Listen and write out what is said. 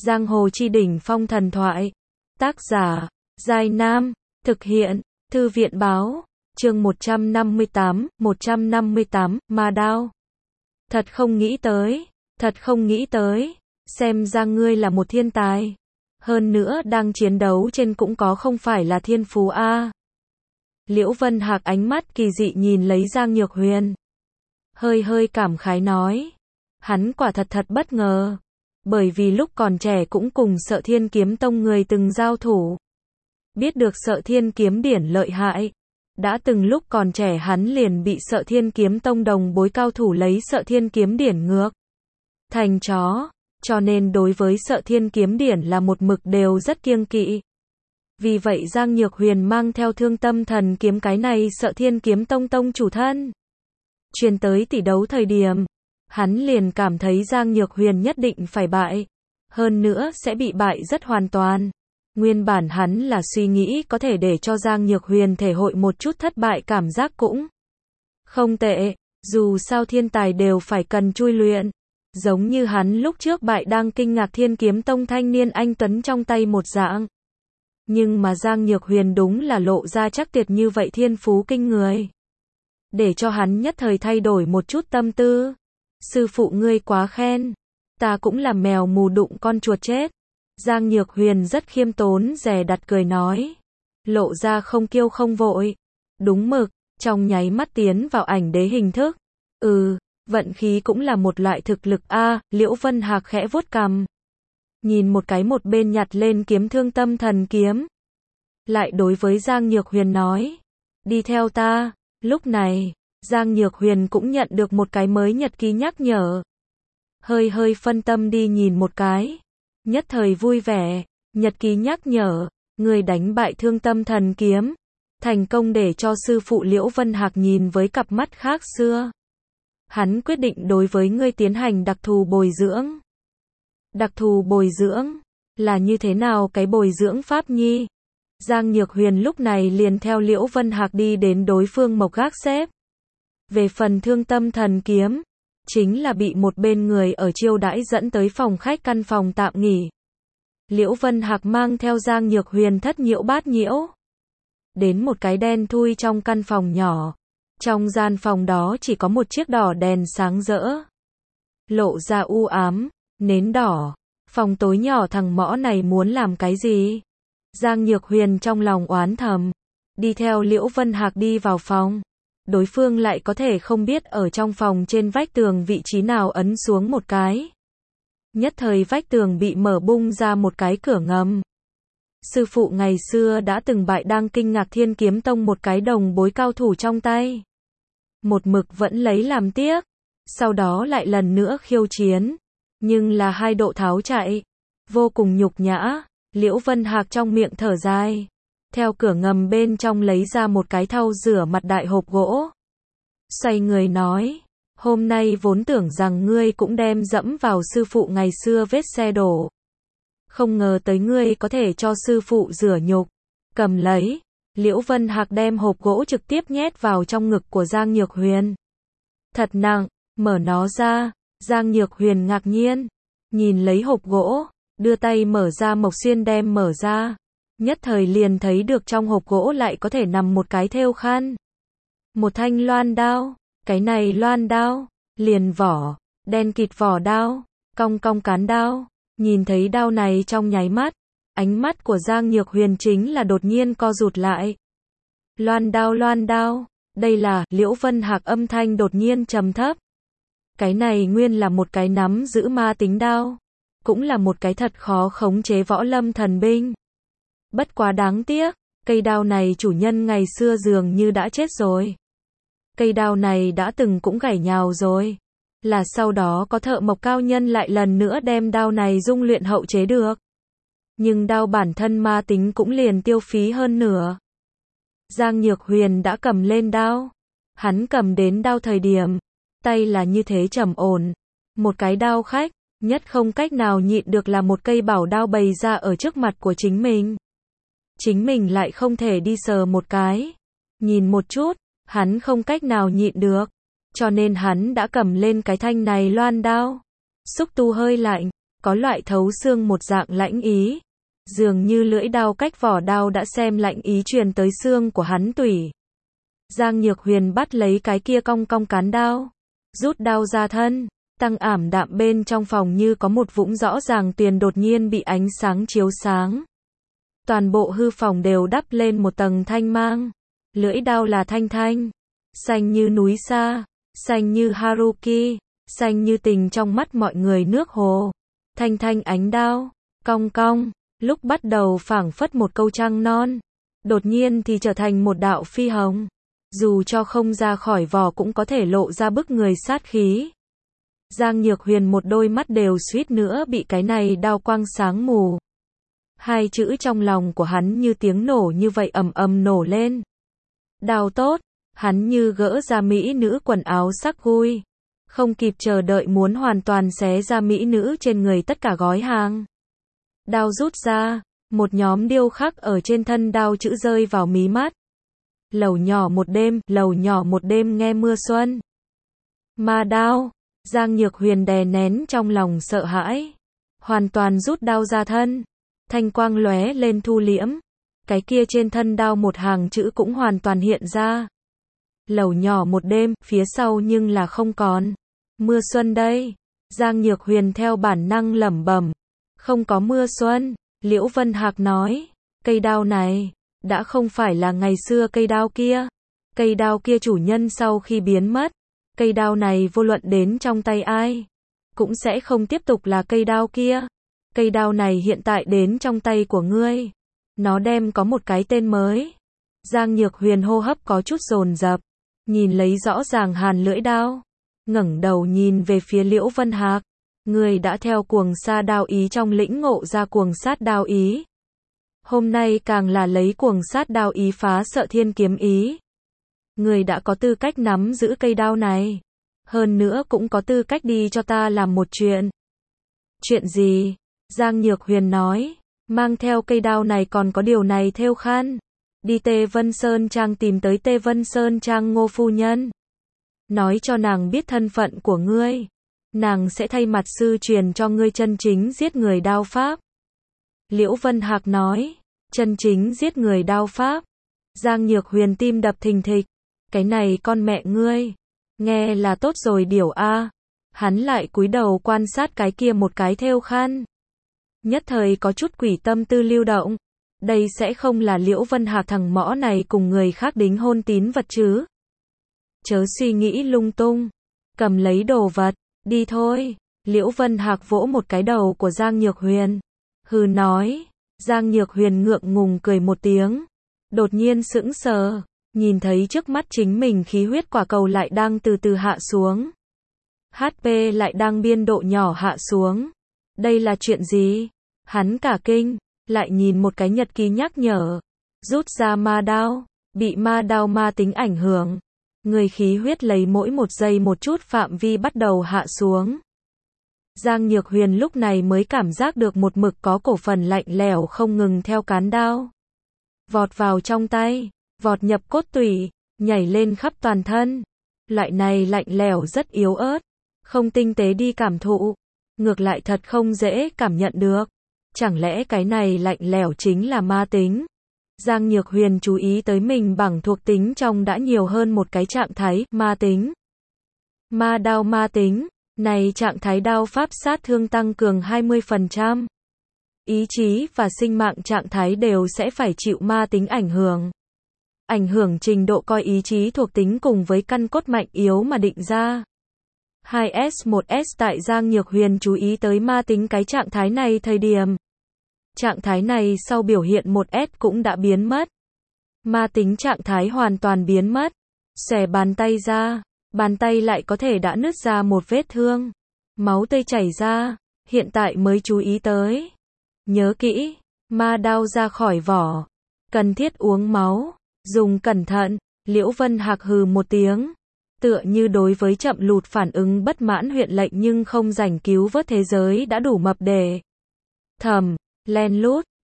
Giang hồ chi đỉnh phong thần thoại. Tác giả, Giai Nam. Thực hiện, Thư viện báo. Chương 158, Ma Đao. Thật không nghĩ tới. Xem ra ngươi là một thiên tài. Hơn nữa đang chiến đấu trên cũng có không phải là thiên phú a. Liễu Vân Hạc ánh mắt kỳ dị nhìn lấy Giang Nhược Huyền. Hơi cảm khái nói. Hắn quả thật bất ngờ. Bởi vì lúc còn trẻ cũng cùng Sợ Thiên Kiếm Tông người từng giao thủ. Biết được Sợ Thiên Kiếm Điển lợi hại. Đã từng lúc còn trẻ hắn liền bị Sợ Thiên Kiếm Tông đồng bối cao thủ lấy Sợ Thiên Kiếm Điển ngược thành chó. Cho nên đối với Sợ Thiên Kiếm Điển là một mực đều rất kiêng kỵ. Vì vậy Giang Nhược Huyền mang theo Thương Tâm Thần Kiếm cái này Sợ Thiên Kiếm Tông tông chủ thân. Truyền tới tỷ đấu thời điểm. Hắn liền cảm thấy Giang Nhược Huyền nhất định phải bại. Hơn nữa sẽ bị bại rất hoàn toàn. Nguyên bản hắn là suy nghĩ có thể để cho Giang Nhược Huyền thể hội một chút thất bại cảm giác cũng không tệ. Dù sao thiên tài đều phải cần chui luyện. Giống như hắn lúc trước bại đang kinh ngạc Thiên Kiếm Tông thanh niên anh tuấn trong tay một dạng. Nhưng mà Giang Nhược Huyền đúng là lộ ra chắc tuyệt như vậy thiên phú kinh người. Để cho hắn nhất thời thay đổi một chút tâm tư. Sư phụ ngươi quá khen. Ta cũng là mèo mù đụng con chuột chết. Giang Nhược Huyền rất khiêm tốn dè đặt cười nói. Lộ ra không kiêu không vội. Đúng mực, trong nháy mắt tiến vào ảnh đế hình thức. Vận khí cũng là một loại thực lực a. Liễu Vân Hạc khẽ vuốt cằm. Nhìn một cái một bên nhặt lên kiếm Thương Tâm Thần Kiếm. Lại đối với Giang Nhược Huyền nói. Đi theo ta. Lúc này, Giang Nhược Huyền cũng nhận được một cái mới nhật ký nhắc nhở. Hơi phân tâm đi nhìn một cái. Nhất thời vui vẻ. Nhật ký nhắc nhở. Người đánh bại Thương Tâm Thần Kiếm. Thành công để cho sư phụ Liễu Vân Hạc nhìn với cặp mắt khác xưa. Hắn quyết định đối với ngươi tiến hành đặc thù bồi dưỡng. Đặc thù bồi dưỡng? Là như thế nào cái bồi dưỡng pháp nhi? Giang Nhược Huyền lúc này liền theo Liễu Vân Hạc đi đến đối phương mộc gác xếp. Về phần Thương Tâm Thần Kiếm, chính là bị một bên người ở chiêu đãi dẫn tới phòng khách căn phòng tạm nghỉ. Liễu Vân Hạc mang theo Giang Nhược Huyền thất nhiễu bát nhiễu. Đến một cái đen thui trong căn phòng nhỏ. Trong gian phòng đó chỉ có một chiếc đỏ đèn sáng rỡ. Lộ ra u ám, nến đỏ. Phòng tối nhỏ thằng mõ này muốn làm cái gì? Giang Nhược Huyền trong lòng oán thầm. Đi theo Liễu Vân Hạc đi vào phòng. Đối phương lại có thể không biết ở trong phòng trên vách tường vị trí nào ấn xuống một cái. Nhất thời vách tường bị mở bung ra một cái cửa ngầm. Sư phụ ngày xưa đã từng bại đang kinh ngạc Thiên Kiếm Tông một cái đồng bối cao thủ trong tay. Một mực vẫn lấy làm tiếc. Sau đó lại lần nữa khiêu chiến. Nhưng là hai độ tháo chạy. Vô cùng nhục nhã. Liễu Vân Hạc trong miệng thở dài. Theo cửa ngầm bên trong lấy ra một cái thau rửa mặt đại hộp gỗ. Xoay người nói. Hôm nay vốn tưởng rằng ngươi cũng đem dẫm vào sư phụ ngày xưa vết xe đổ. Không ngờ tới ngươi có thể cho sư phụ rửa nhục. Cầm lấy. Liễu Vân Hạc đem hộp gỗ trực tiếp nhét vào trong ngực của Giang Nhược Huyền. Thật nặng, mở nó ra. Giang Nhược Huyền ngạc nhiên. Nhìn lấy hộp gỗ, đưa tay mở ra Mộc Xuyên đem mở ra. Nhất thời liền thấy được trong hộp gỗ lại có thể nằm một cái thêu khăn. Một thanh loan đao. Cái này loan đao, liền vỏ, đen kịt vỏ đao, cong cán đao. Nhìn thấy đao này trong nháy mắt, ánh mắt của Giang Nhược Huyền chính là đột nhiên co rụt lại. Loan đao, đây là, Liễu Vân Hạc âm thanh đột nhiên trầm thấp. Cái này nguyên là một cái nắm giữ ma tính đao, cũng là một cái thật khó khống chế võ lâm thần binh. Bất quá đáng tiếc, cây đao này chủ nhân ngày xưa dường như đã chết rồi. Cây đao này đã từng cũng gãy nhào rồi. Là sau đó có thợ mộc cao nhân lại lần nữa đem đao này dung luyện hậu chế được. Nhưng đao bản thân ma tính cũng liền tiêu phí hơn nửa. Giang Nhược Huyền đã cầm lên đao. Hắn cầm đến đao thời điểm. Tay là như thế trầm ổn. Một cái đao khách. Nhất không cách nào nhịn được là một cây bảo đao bày ra ở trước mặt của chính mình. Chính mình lại không thể đi sờ một cái. Nhìn một chút. Hắn không cách nào nhịn được. Cho nên hắn đã cầm lên cái thanh này loan đao. Xúc tu hơi lạnh. có loại thấu xương một dạng lãnh ý. Dường như lưỡi đao cách vỏ đao đã xem lạnh ý truyền tới xương của hắn tủy. Giang Nhược Huyền bắt lấy cái kia cong cong cán đao, rút đao ra thân, tăng ảm đạm bên trong phòng như có một vũng rõ ràng tuyền đột nhiên bị ánh sáng chiếu sáng. Toàn bộ hư phòng đều đắp lên một tầng thanh mang. Lưỡi đao là thanh thanh, xanh như núi xa, xanh như Haruki, xanh như tình trong mắt mọi người nước hồ. Thanh thanh ánh đao, cong cong, lúc bắt đầu phảng phất một câu trăng non, đột nhiên thì trở thành một đạo phi hồng. Dù cho không ra khỏi vỏ cũng có thể lộ ra bức người sát khí. Giang Nhược Huyền một đôi mắt đều suýt nữa bị cái này đao quang sáng mù. Hai chữ trong lòng của hắn như tiếng nổ như vậy ầm ầm nổ lên. Đao tốt, hắn như gỡ ra mỹ nữ quần áo sắc gui. Không kịp chờ đợi muốn hoàn toàn xé ra mỹ nữ trên người tất cả gói hàng. Đao rút ra, một nhóm điêu khắc ở trên thân đao chữ rơi vào mí mắt. Lầu nhỏ một đêm nghe mưa xuân. Ma đao, Giang Nhược Huyền đè nén trong lòng sợ hãi. Hoàn toàn rút đao ra thân. Thanh quang lóe lên thu liễm. Cái kia trên thân đao một hàng chữ cũng hoàn toàn hiện ra. Lầu nhỏ một đêm, phía sau nhưng là không còn. Mưa xuân đây. Giang Nhược Huyền theo bản năng lẩm bẩm. Không có mưa xuân. Liễu Vân Hạc nói. Cây đao này đã không phải là ngày xưa cây đao kia. Cây đao kia chủ nhân sau khi biến mất. Cây đao này vô luận đến trong tay ai, cũng sẽ không tiếp tục là cây đao kia. Cây đao này hiện tại đến trong tay của ngươi. Nó đem có một cái tên mới. Giang Nhược Huyền hô hấp có chút dồn dập. Nhìn lấy rõ ràng hàn lưỡi đao. Ngẩng đầu nhìn về phía Liễu Vân Hạc. Ngươi đã theo cuồng sa đao ý trong lĩnh ngộ ra cuồng sát đao ý. Hôm nay càng là lấy cuồng sát đao ý phá sợ thiên kiếm ý. Người đã có tư cách nắm giữ cây đao này. Hơn nữa cũng có tư cách đi cho ta làm một chuyện. Chuyện gì? Giang Nhược Huyền nói. Mang theo cây đao này còn có điều này thêu khăn. Đi Tê Vân Sơn Trang tìm tới Tê Vân Sơn Trang Ngô phu nhân. Nói cho nàng biết thân phận của ngươi. Nàng sẽ thay mặt sư truyền cho ngươi chân chính giết người đao pháp. Liễu Vân Hạc nói. Chân chính giết người đao pháp. Giang Nhược Huyền tim đập thình thịch. Cái này con mẹ ngươi. Nghe là tốt rồi điều a. Hắn lại cúi đầu quan sát cái kia một cái thêu khăn. Nhất thời có chút quỷ tâm tư lưu động. Đây sẽ không là Liễu Vân Hạc thằng mõ này cùng người khác đính hôn tín vật chứ. Chớ suy nghĩ lung tung. Cầm lấy đồ vật. Đi thôi. Liễu Vân Hạc vỗ một cái đầu của Giang Nhược Huyền. Hừ nói. Giang Nhược Huyền ngượng ngùng cười một tiếng. Đột nhiên sững sờ. Nhìn thấy trước mắt chính mình khí huyết quả cầu lại đang từ từ hạ xuống. HP lại đang biên độ nhỏ hạ xuống. Đây là chuyện gì? Hắn cả kinh, lại nhìn một cái nhật ký nhắc nhở. Rút ra ma đao, bị ma đao ma tính ảnh hưởng. Người khí huyết lấy mỗi một giây một chút phạm vi bắt đầu hạ xuống. Giang Nhược Huyền lúc này mới cảm giác được một mực có cổ phần lạnh lẽo không ngừng theo cán đao. Vọt vào trong tay. Vọt nhập cốt tủy, nhảy lên khắp toàn thân. Loại này lạnh lẽo rất yếu ớt, không tinh tế đi cảm thụ, ngược lại thật không dễ cảm nhận được. Chẳng lẽ cái này lạnh lẽo chính là ma tính? Giang Nhược Huyền chú ý tới mình bằng thuộc tính trong đã nhiều hơn một cái trạng thái ma tính. Ma đao ma tính, này trạng thái đao pháp sát thương tăng cường 20%. Ý chí và sinh mạng trạng thái đều sẽ phải chịu ma tính ảnh hưởng. Ảnh hưởng trình độ coi ý chí thuộc tính cùng với căn cốt mạnh yếu mà định ra. 2S1S tại Giang Nhược Huyền chú ý tới ma tính cái trạng thái này thời điểm. Trạng thái này sau biểu hiện 1S cũng đã biến mất. Ma tính trạng thái hoàn toàn biến mất. Xòe bàn tay ra, bàn tay lại có thể đã nứt ra một vết thương. Máu tươi chảy ra, hiện tại mới chú ý tới. Nhớ kỹ, ma đao ra khỏi vỏ. Cần thiết uống máu. Dùng cẩn thận, Liễu Vân Hạc hừ một tiếng. Tựa như đối với chậm lụt phản ứng bất mãn huyện lệnh nhưng không rảnh cứu vớt thế giới đã đủ mập để. Thầm, len lút,